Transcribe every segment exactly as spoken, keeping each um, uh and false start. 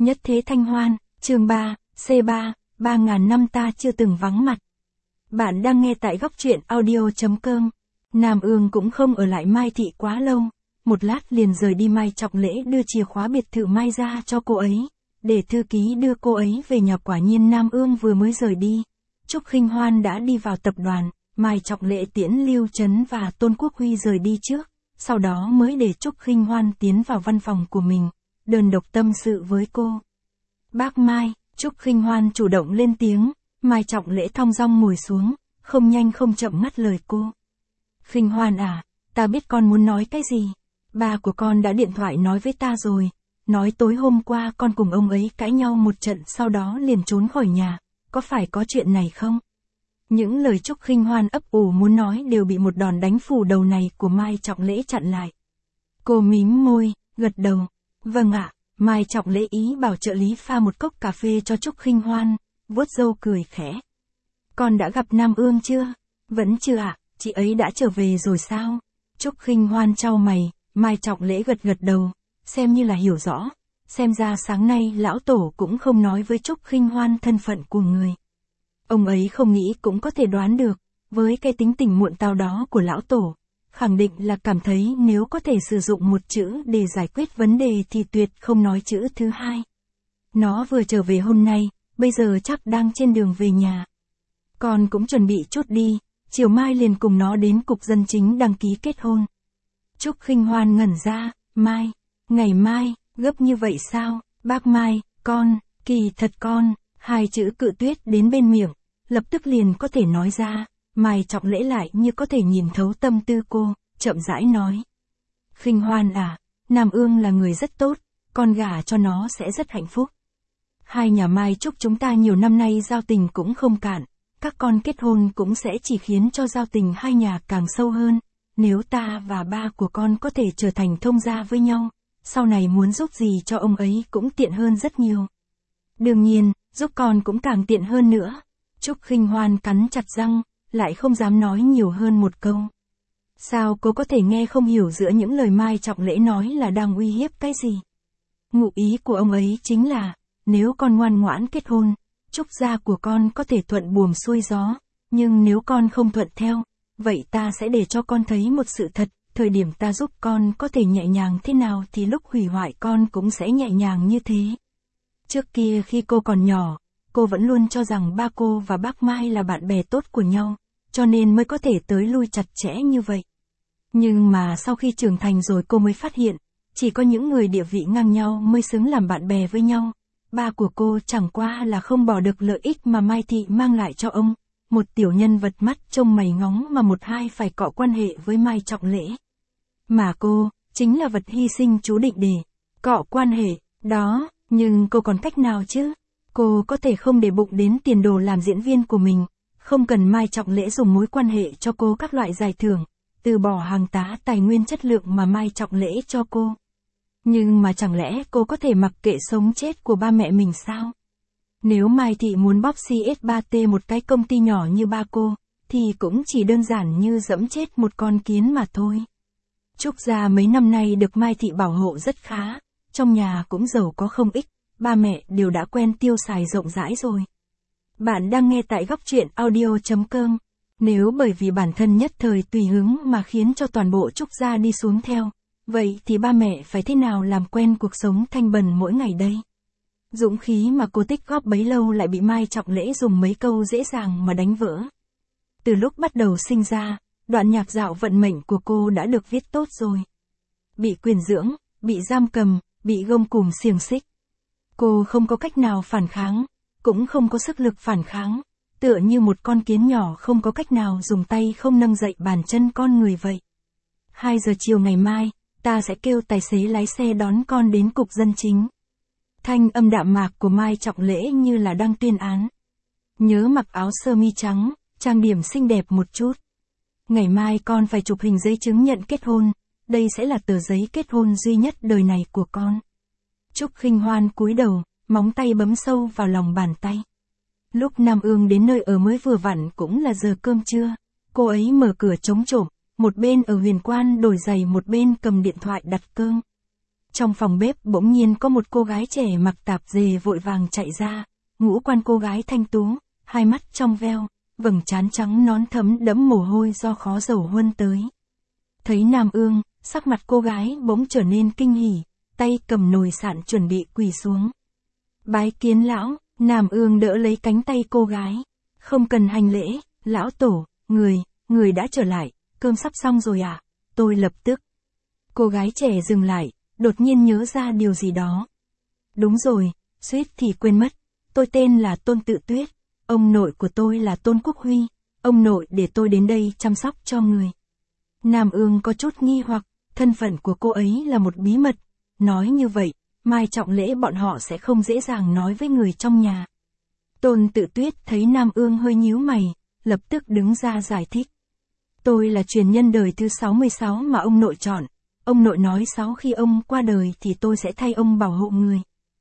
Nhất thế thanh hoan, chương ba, C ba, ba ngàn năm ta chưa từng vắng mặt. Bạn đang nghe tại góc truyện audio.com. Nam Ương cũng không ở lại Mai Thị quá lâu, một lát liền rời đi. Mai Trọng Lễ đưa chìa khóa biệt thự Mai ra cho cô ấy, để thư ký đưa cô ấy về nhà. Quả nhiên Nam Ương vừa mới rời đi, Trúc Khinh Hoan đã đi vào tập đoàn. Mai Trọng Lễ tiễn Lưu Trấn và Tôn Quốc Huy rời đi trước, sau đó mới để Trúc Khinh Hoan tiến vào văn phòng của mình, đơn độc tâm sự với cô. Bác Mai, Trúc Khinh Hoan chủ động lên tiếng. Mai Trọng Lễ thong dong ngồi xuống, không nhanh không chậm ngắt lời cô. Khinh Hoan à, ta biết con muốn nói cái gì. Ba của con đã điện thoại nói với ta rồi, nói tối hôm qua con cùng ông ấy cãi nhau một trận, sau đó liền trốn khỏi nhà, có phải có chuyện này không? Những lời Trúc Khinh Hoan ấp ủ muốn nói đều bị một đòn đánh phủ đầu này của Mai Trọng Lễ chặn lại. Cô mím môi, gật đầu. Vâng ạ. Mai Trọng Lễ ý bảo trợ lý pha một cốc cà phê cho Trúc Khinh Hoan, vuốt râu cười khẽ. Con đã gặp Nam Ương chưa? Vẫn chưa ạ. Chị ấy đã trở về rồi sao? Trúc Khinh Hoan chau mày. Mai Trọng Lễ gật gật đầu, xem như là hiểu rõ. Xem ra sáng nay lão tổ cũng không nói với Trúc Khinh Hoan thân phận của người. Ông ấy không nghĩ cũng có thể đoán được, với cái tính tình muộn tao đó của lão tổ, khẳng định là cảm thấy nếu có thể sử dụng một chữ để giải quyết vấn đề thì tuyệt không nói chữ thứ hai. Nó vừa trở về hôm nay, bây giờ chắc đang trên đường về nhà. Con cũng chuẩn bị chút đi, chiều mai liền cùng nó đến cục dân chính đăng ký kết hôn. Trúc Khinh Hoan ngẩn ra. Mai, ngày mai, gấp như vậy sao? Bác Mai, con, kỳ thật con, hai chữ cự tuyết đến bên miệng, lập tức liền có thể nói ra. Mai Trọng Lễ lại như có thể nhìn thấu tâm tư cô, chậm rãi nói. Khinh Hoan à, Nam Ương là người rất tốt, con gả cho nó sẽ rất hạnh phúc. Hai nhà Mai Trúc chúng ta nhiều năm nay giao tình cũng không cạn, các con kết hôn cũng sẽ chỉ khiến cho giao tình hai nhà càng sâu hơn. Nếu ta và ba của con có thể trở thành thông gia với nhau, sau này muốn giúp gì cho ông ấy cũng tiện hơn rất nhiều. Đương nhiên, giúp con cũng càng tiện hơn nữa. Trúc Khinh Hoan cắn chặt răng, lại không dám nói nhiều hơn một câu. Sao cô có thể nghe không hiểu giữa những lời Mai Trọng Lễ nói là đang uy hiếp cái gì? Ngụ ý của ông ấy chính là, nếu con ngoan ngoãn kết hôn, Trúc gia của con có thể thuận buồm xuôi gió, nhưng nếu con không thuận theo, vậy ta sẽ để cho con thấy một sự thật, thời điểm ta giúp con có thể nhẹ nhàng thế nào thì lúc hủy hoại con cũng sẽ nhẹ nhàng như thế. Trước kia khi cô còn nhỏ, cô vẫn luôn cho rằng ba cô và bác Mai là bạn bè tốt của nhau, cho nên mới có thể tới lui chặt chẽ như vậy. Nhưng mà sau khi trưởng thành rồi cô mới phát hiện, chỉ có những người địa vị ngang nhau mới xứng làm bạn bè với nhau. Ba của cô chẳng qua là không bỏ được lợi ích mà Mai Thị mang lại cho ông, một tiểu nhân vật mắt trông mày ngóng mà một hai phải cọ quan hệ với Mai Trọng Lễ. Mà cô, chính là vật hy sinh chú định để cọ quan hệ, đó, nhưng cô còn cách nào chứ? Cô có thể không để bụng đến tiền đồ làm diễn viên của mình, không cần Mai Trọng Lễ dùng mối quan hệ cho cô các loại giải thưởng, từ bỏ hàng tá tài nguyên chất lượng mà Mai Trọng Lễ cho cô. Nhưng mà chẳng lẽ cô có thể mặc kệ sống chết của ba mẹ mình sao? Nếu Mai Thị muốn bóp xê ét ba tê một cái công ty nhỏ như ba cô, thì cũng chỉ đơn giản như dẫm chết một con kiến mà thôi. Trúc gia mấy năm nay được Mai Thị bảo hộ rất khá, trong nhà cũng giàu có không ít, ba mẹ đều đã quen tiêu xài rộng rãi rồi. Bạn đang nghe tại góc truyện audio.com. Nếu bởi vì bản thân nhất thời tùy hứng mà khiến cho toàn bộ Trúc gia đi xuống theo, vậy thì ba mẹ phải thế nào làm quen cuộc sống thanh bần mỗi ngày đây? Dũng khí mà cô tích góp bấy lâu lại bị Mai Trọng Lễ dùng mấy câu dễ dàng mà đánh vỡ. Từ lúc bắt đầu sinh ra, đoạn nhạc dạo vận mệnh của cô đã được viết tốt rồi. Bị quyền dưỡng, bị giam cầm, bị gông cùm xiềng xích. Cô không có cách nào phản kháng, cũng không có sức lực phản kháng, tựa như một con kiến nhỏ không có cách nào dùng tay không nâng dậy bàn chân con người vậy. Hai giờ chiều ngày mai, ta sẽ kêu tài xế lái xe đón con đến cục dân chính. Thanh âm đạm mạc của Mai Trọng Lễ như là đang tuyên án. Nhớ mặc áo sơ mi trắng, trang điểm xinh đẹp một chút. Ngày mai con phải chụp hình giấy chứng nhận kết hôn, đây sẽ là tờ giấy kết hôn duy nhất đời này của con. Trúc Khinh Hoan cúi đầu, móng tay bấm sâu vào lòng bàn tay. Lúc Nam Ương đến nơi ở mới vừa vặn cũng là giờ cơm trưa, cô ấy mở cửa trống trộm, một bên ở huyền quan đổi giày một bên cầm điện thoại đặt cơm. Trong phòng bếp bỗng nhiên có một cô gái trẻ mặc tạp dề vội vàng chạy ra, ngũ quan cô gái thanh tú, hai mắt trong veo, vầng trán trắng nón thấm đẫm mồ hôi do khó dầu huân tới. Thấy Nam Ương, sắc mặt cô gái bỗng trở nên kinh hỉ, tay cầm nồi sạn chuẩn bị quỳ xuống. Bái kiến lão, Nam Ương đỡ lấy cánh tay cô gái. Không cần hành lễ, lão tổ, người, người đã trở lại, cơm sắp xong rồi à? Tôi lập tức. Cô gái trẻ dừng lại, đột nhiên nhớ ra điều gì đó. Đúng rồi, suýt thì quên mất, tôi tên là Tôn Tự Tuyết, ông nội của tôi là Tôn Quốc Huy, ông nội để tôi đến đây chăm sóc cho người. Nam Ương có chút nghi hoặc, thân phận của cô ấy là một bí mật, nói như vậy, mai trọng lễ bọn họ sẽ không dễ dàng nói với người trong nhà. Tôn Tự Tuyết thấy Nam Ương hơi nhíu mày, lập tức đứng ra giải thích. Tôi là truyền nhân đời thứ sáu mươi sáu mà ông nội chọn, ông nội nói sau khi ông qua đời thì tôi sẽ thay ông bảo hộ người.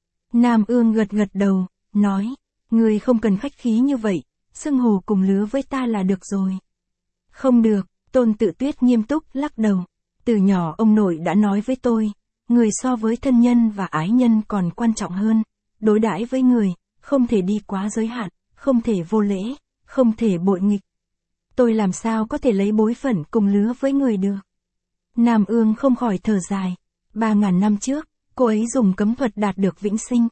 Nam Ương gật gật đầu, nói, người không cần khách khí như vậy, xưng hô cùng lứa với ta là được rồi. Không được, Tôn Tự Tuyết nghiêm túc lắc đầu. Từ nhỏ ông nội đã nói với tôi, người so với thân nhân và ái nhân còn quan trọng hơn, đối đãi với người, không thể đi quá giới hạn, không thể vô lễ, không thể bội nghịch. Tôi làm sao có thể lấy bối phận cùng lứa với người được. Nam Ương không khỏi thở dài. Ba ngàn năm trước, cô ấy dùng cấm thuật đạt được vĩnh sinh.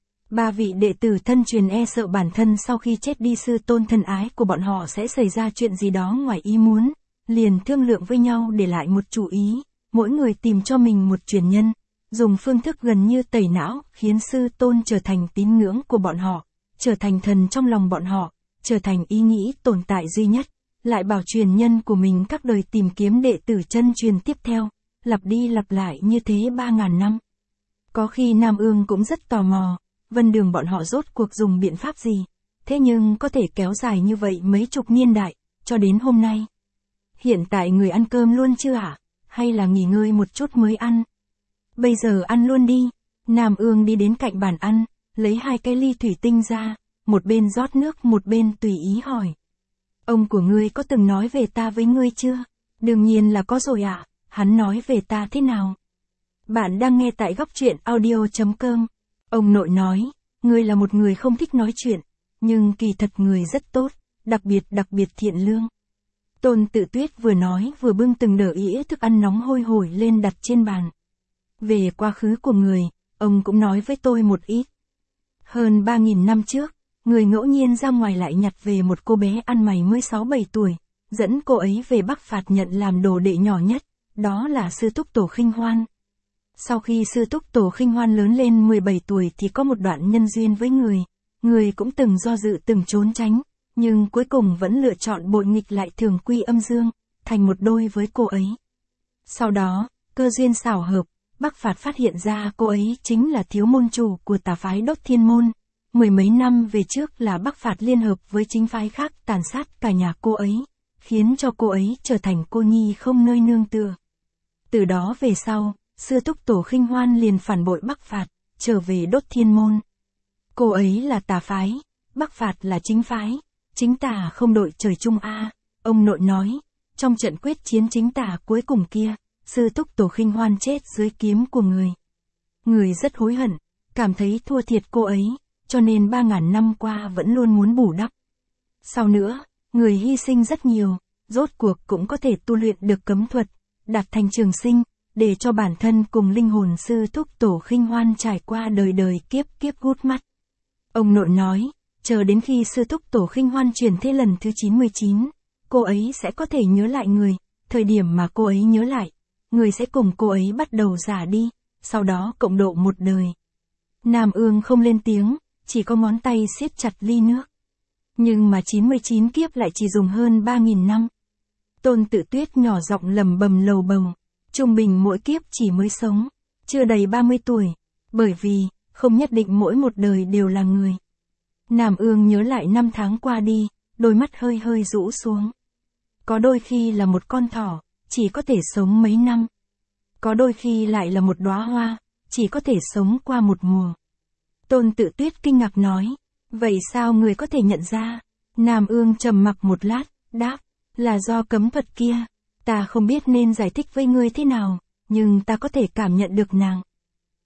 Ba vị đệ tử thân truyền e sợ bản thân sau khi chết đi sư tôn thân ái của bọn họ sẽ xảy ra chuyện gì đó ngoài ý muốn, liền thương lượng với nhau để lại một chủ ý, mỗi người tìm cho mình một truyền nhân, dùng phương thức gần như tẩy não, khiến sư tôn trở thành tín ngưỡng của bọn họ, trở thành thần trong lòng bọn họ, trở thành ý nghĩ tồn tại duy nhất, lại bảo truyền nhân của mình các đời tìm kiếm đệ tử chân truyền tiếp theo, lặp đi lặp lại như thế ba ngàn năm. Có khi Nam Ương cũng rất tò mò, Vân Đường bọn họ rốt cuộc dùng biện pháp gì, thế nhưng có thể kéo dài như vậy mấy chục niên đại, cho đến hôm nay. Hiện tại người ăn cơm luôn chưa ạ? Hay là nghỉ ngơi một chút mới ăn? Bây giờ ăn luôn đi. Nam Ương đi đến cạnh bàn ăn, lấy hai cái ly thủy tinh ra, một bên rót nước một bên tùy ý hỏi. Ông của ngươi có từng nói về ta với ngươi chưa? Đương nhiên là có rồi ạ, hắn nói về ta thế nào? Bạn đang nghe tại góc truyện audio chấm com. Ông nội nói, ngươi là một người không thích nói chuyện, nhưng kỳ thật người rất tốt, đặc biệt đặc biệt thiện lương. Tôn Tự Tuyết vừa nói vừa bưng từng đỡ ĩa thức ăn nóng hôi hổi lên đặt trên bàn. Về quá khứ của người, ông cũng nói với tôi một ít. Hơn ba nghìn năm trước, người ngẫu nhiên ra ngoài lại nhặt về một cô bé ăn mày mới sáu bảy tuổi, dẫn cô ấy về Bắc Phạt nhận làm đồ đệ nhỏ nhất, đó là sư thúc Tổ Khinh Hoan. Sau khi sư thúc Tổ Khinh Hoan lớn lên mười bảy tuổi thì có một đoạn nhân duyên với người, người cũng từng do dự từng trốn tránh, nhưng cuối cùng vẫn lựa chọn bội nghịch lại thường quy âm dương, thành một đôi với cô ấy. Sau đó, cơ duyên xảo hợp, Bắc Phạt phát hiện ra cô ấy chính là thiếu môn chủ của tà phái Đốt Thiên Môn. Mười mấy năm về trước là Bắc Phạt liên hợp với chính phái khác tàn sát cả nhà cô ấy, khiến cho cô ấy trở thành cô nhi không nơi nương tựa. Từ đó về sau, sư thúc Tổ Khinh Hoan liền phản bội Bắc Phạt, trở về Đốt Thiên Môn. Cô ấy là tà phái, Bắc Phạt là chính phái, chính tà không đội trời chung a. Ông nội nói, trong trận quyết chiến chính tà cuối cùng kia, sư thúc Tổ Khinh Hoan chết dưới kiếm của người. Người rất hối hận, cảm thấy thua thiệt cô ấy, cho nên ba ngàn năm qua vẫn luôn muốn bù đắp. Sau nữa, người hy sinh rất nhiều, rốt cuộc cũng có thể tu luyện được cấm thuật, đạt thành trường sinh, để cho bản thân cùng linh hồn sư thúc Tổ Khinh Hoan trải qua đời đời kiếp kiếp gút mắt. Ông nội nói, chờ đến khi sư thúc Tổ Khinh Hoan chuyển thế lần thứ chín mươi chín, cô ấy sẽ có thể nhớ lại người, thời điểm mà cô ấy nhớ lại, người sẽ cùng cô ấy bắt đầu già đi, sau đó cộng độ một đời. Nam Ương không lên tiếng, chỉ có ngón tay siết chặt ly nước. Nhưng mà chín mươi chín kiếp lại chỉ dùng hơn ba nghìn năm. Tôn Tự Tuyết nhỏ giọng lầm bầm lầu bầu, trung bình mỗi kiếp chỉ mới sống, chưa đầy ba mươi tuổi, bởi vì, không nhất định mỗi một đời đều là người. Nam Ương nhớ lại năm tháng qua đi, đôi mắt hơi hơi rũ xuống. Có đôi khi là một con thỏ, chỉ có thể sống mấy năm. Có đôi khi lại là một đóa hoa, chỉ có thể sống qua một mùa. Tôn Tự Tuyết kinh ngạc nói, vậy sao người có thể nhận ra? Nam Ương trầm mặc một lát, đáp, là do cấm thuật kia. Ta không biết nên giải thích với ngươi thế nào, nhưng ta có thể cảm nhận được nàng.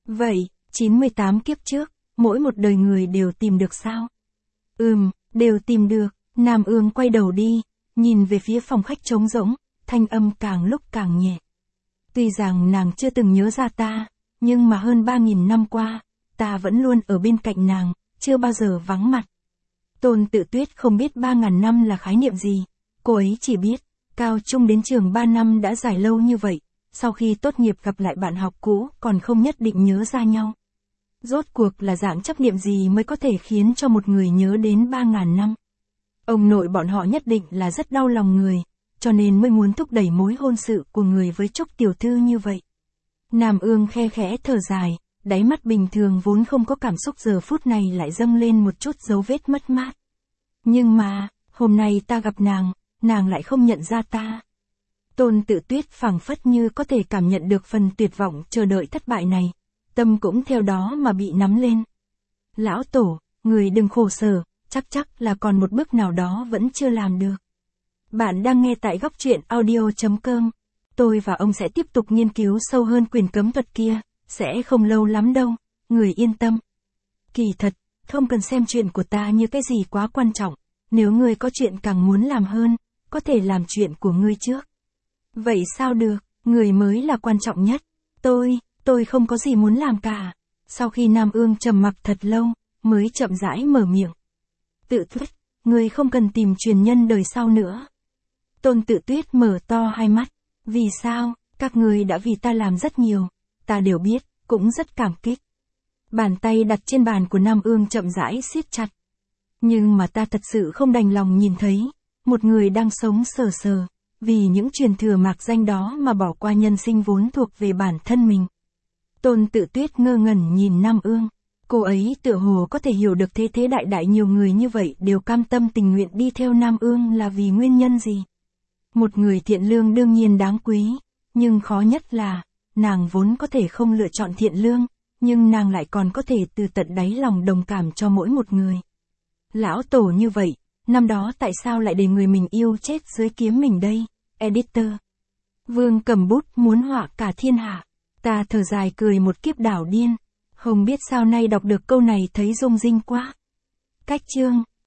Vậy, chín mươi tám kiếp trước, mỗi một đời người đều tìm được sao? Ừm, đều tìm được. Nam Ương quay đầu đi, nhìn về phía phòng khách trống rỗng, thanh âm càng lúc càng nhẹ. Tuy rằng nàng chưa từng nhớ ra ta, nhưng mà hơn ba nghìn năm qua, ta vẫn luôn ở bên cạnh nàng, chưa bao giờ vắng mặt. Tôn Tự Tuyết không biết ba ngàn năm là khái niệm gì, cô ấy chỉ biết, cao trung đến trường ba năm đã dài lâu như vậy, sau khi tốt nghiệp gặp lại bạn học cũ còn không nhất định nhớ ra nhau. Rốt cuộc là dạng chấp niệm gì mới có thể khiến cho một người nhớ đến ba ngàn năm. Ông nội bọn họ nhất định là rất đau lòng người, cho nên mới muốn thúc đẩy mối hôn sự của người với Trúc tiểu thư như vậy. Nam Ương khe khẽ thở dài, đáy mắt bình thường vốn không có cảm xúc giờ phút này lại dâng lên một chút dấu vết mất mát. Nhưng mà, hôm nay ta gặp nàng, nàng lại không nhận ra ta. Tôn Tự Tuyết phảng phất như có thể cảm nhận được phần tuyệt vọng chờ đợi thất bại này, tâm cũng theo đó mà bị nắm lên. Lão Tổ, người đừng khổ sở, chắc chắc là còn một bước nào đó vẫn chưa làm được. Bạn đang nghe tại góc truyện audio chấm com. Tôi và ông sẽ tiếp tục nghiên cứu sâu hơn quyền cấm thuật kia, sẽ không lâu lắm đâu, người yên tâm. Kỳ thật, không cần xem chuyện của ta như cái gì quá quan trọng, nếu ngươi có chuyện càng muốn làm hơn, có thể làm chuyện của ngươi trước. Vậy sao được, người mới là quan trọng nhất. Tôi, tôi không có gì muốn làm cả. Sau khi Nam Ương trầm mặc thật lâu, mới chậm rãi mở miệng. Tự Tuyết, ngươi không cần tìm truyền nhân đời sau nữa. Tôn Tự Tuyết mở to hai mắt. Vì sao, các ngươi đã vì ta làm rất nhiều, ta đều biết, cũng rất cảm kích. Bàn tay đặt trên bàn của Nam Ương chậm rãi siết chặt. Nhưng mà ta thật sự không đành lòng nhìn thấy, một người đang sống sờ sờ, vì những truyền thừa mạc danh đó mà bỏ qua nhân sinh vốn thuộc về bản thân mình. Tôn Tự Tuyết ngơ ngẩn nhìn Nam Ương, cô ấy tựa hồ có thể hiểu được thế thế đại đại nhiều người như vậy đều cam tâm tình nguyện đi theo Nam Ương là vì nguyên nhân gì. Một người thiện lương đương nhiên đáng quý, nhưng khó nhất là, nàng vốn có thể không lựa chọn thiện lương, nhưng nàng lại còn có thể từ tận đáy lòng đồng cảm cho mỗi một người. Lão Tổ như vậy, năm đó tại sao lại để người mình yêu chết dưới kiếm mình đây, editor? Vương cầm bút muốn họa cả thiên hạ, ta thở dài cười một kiếp đảo điên, không biết sao nay đọc được câu này thấy rung rinh quá. Cách chương